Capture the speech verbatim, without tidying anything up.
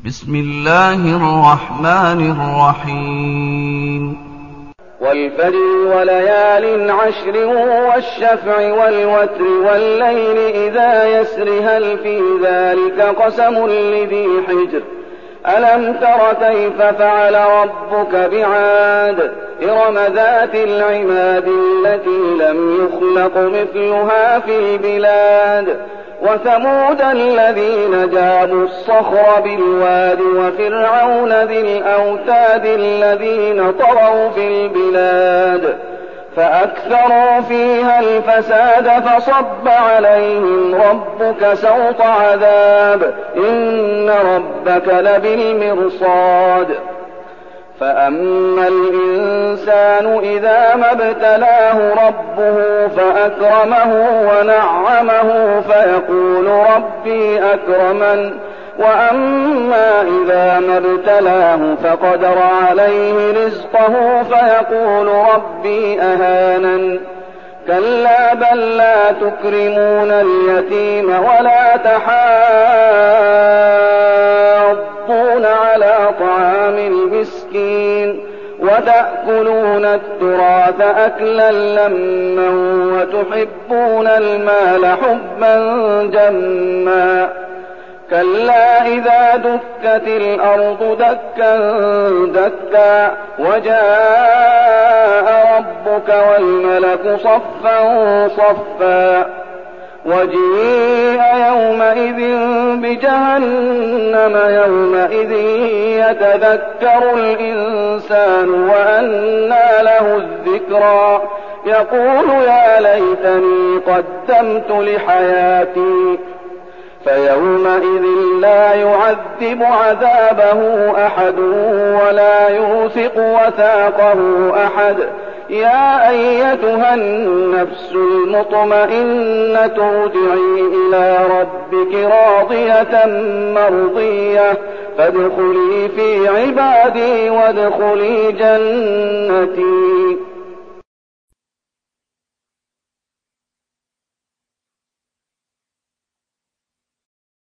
بسم الله الرحمن الرحيم والفجر وليال عشر والشفع والوتر والليل إذا يسر هل في ذلك قسم لذي حجر ألم تر كيف فعل ربك بعاد إرم ذات العماد التي لم يخلق مثلها في البلاد وثمود الذين جابوا الصخر بالواد وفرعون ذي الأوتاد الذين طغوا في البلاد فأكثروا فيها الفساد فصب عليهم ربك سوط عذاب إن ربك لبالمرصاد فأما الإنسان إذا ما ابتلاه ربه فأكرمه ونعمه فيقول ربي أكرمن وأما إذا ما ابتلاه فقدر عليه رزقه فيقول ربي أهانن كلا بل لا تكرمون اليتيم ولا تحاضون على طعام المسكين وتأكلون التراث أكلا لما وتحبون المال حبا جما كلا إذا دكت الأرض دكا دكا وجاء ربك والملك صفا صفا وجيء يومئذ بجهنم يومئذ يتذكر الإنسان وأنى له الذكرى يقول يا ليتني قدمت لحياتي فيومئذ لا يعذب عذابه أحد ولا يوثق وثاقه أحد يا أيتها النفس المطمئنة ارجعي إلى ربك راضية مرضية فادخلي في عبادي وادخلي جنتي.